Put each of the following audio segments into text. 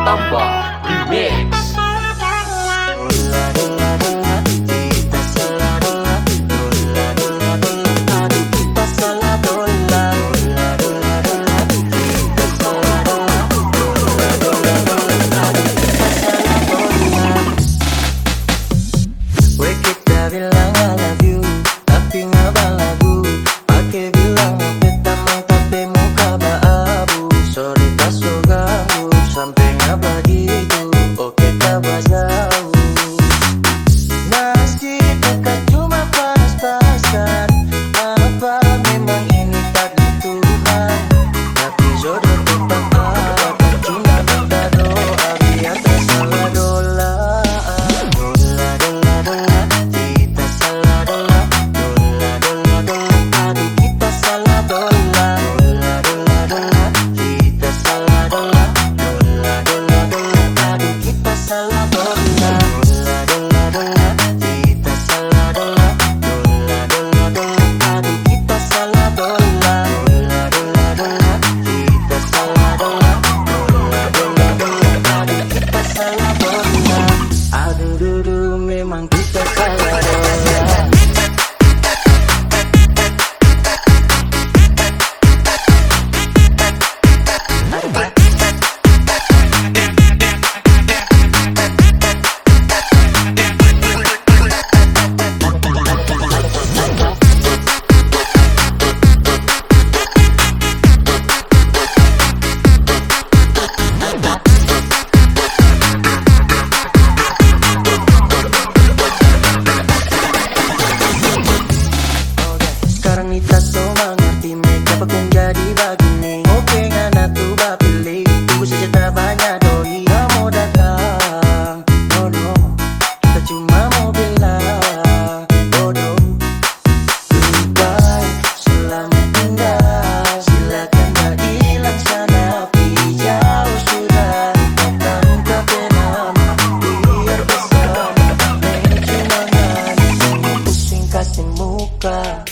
Pratamba Remix. Memang kita salah dosa. Sekarang Nita so mengerti mengapa kong jadi begini. Oke ngana tuh pilih, tunggu saja tak banyak doi yang mau datang. Oh no, kita cuma mau bilang oh no, goodbye, selamat tinggal. Silakan tak hilang sana, pergi jauh sudah. Datang ke Penama, biar bersama. Ini cuma nangis, pusing kasih muka.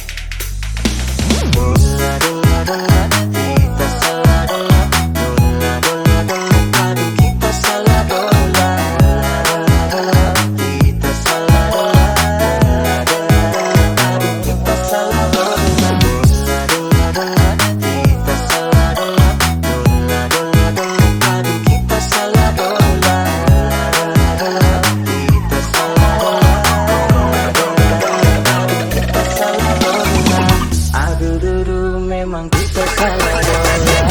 Dola dola dola, kita salah dola. Dola dola dola, aduh kita salah dola. Dola dola, kita salah dola. Dola dola, aduh kita salah dola. Dola dola dola, kita salah dola. Dola dola dola, aduh kita salah dola. Dola dola, kita salah dola. Dola dola, aduh kita salah dola. Aduh dulu memang kita salah dosa.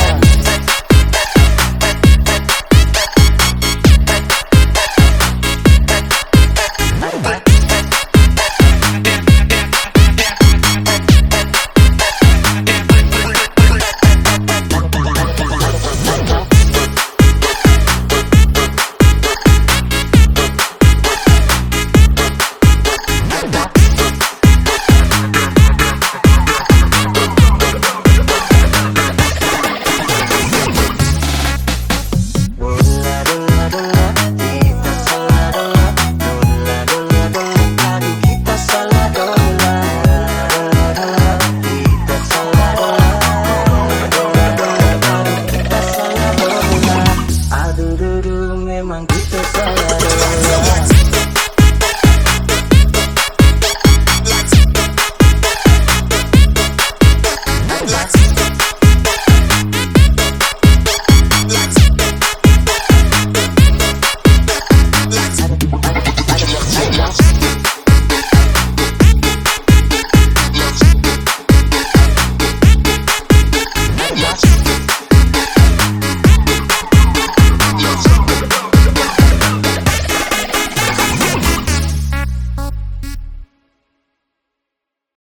Memang kita salah dosa.